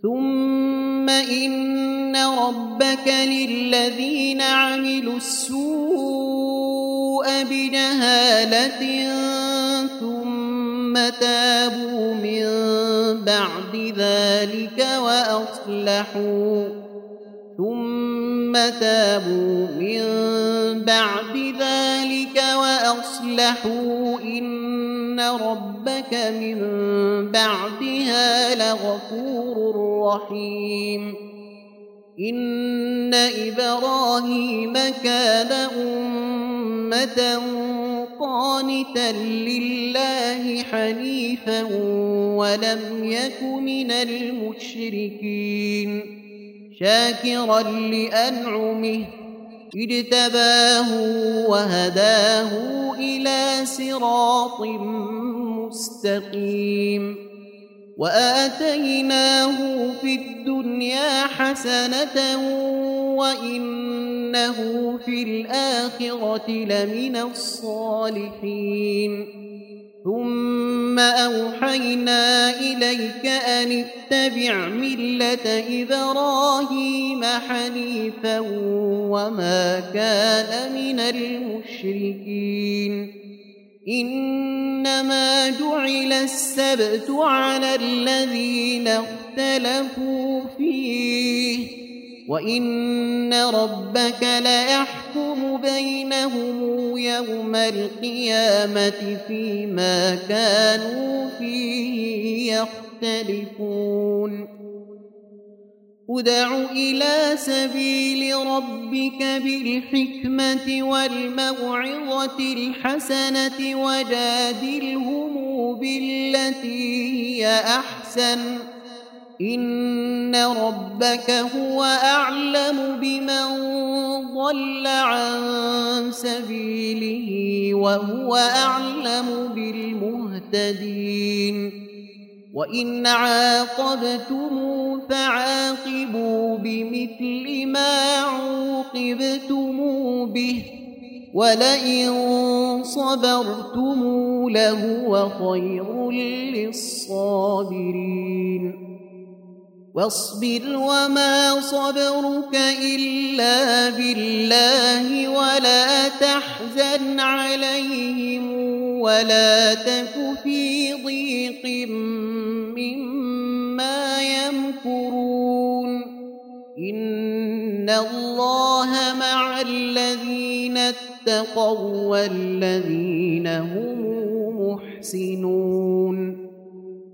ثم إن ربك للذين عملوا السوء بجهالة ثم تابوا من بعد ذلك وأصلحوا إن ربك من بعدها لغفور رحيم إن إبراهيم كان أمة قانتا لله حنيفا ولم يك من المشركين شاكرا لأنعمه اجتباه وهداه إلى صراط مستقيم وآتيناه في الدنيا حسنة وإنه في الآخرة لمن الصالحين ثم أوحينا إليك أن اتبع ملة إبراهيم حنيفا وما كان من المشركين إنما جعل السبت على الذين اختلفوا فيه وإن ربك ليحكم بينهم يوم القيامة فيما كانوا فيه يختلفون ادع إلى سبيل ربك بالحكمة والموعظة الحسنة وجادلهم بالتي هي أحسن إن ربك هو أعلم بمن ضل عن سبيله وهو أعلم بالمهتدين وإن عاقبتم فعاقبوا بمثل ما عوقبتم به ولئن صبرتم لهو خير للصابرين واصبر وما صبرك إلا بالله ولا تحزن عليهم ولا تك في ضيق مما يمكرون إن الله مع الذين اتقوا والذين هم محسنون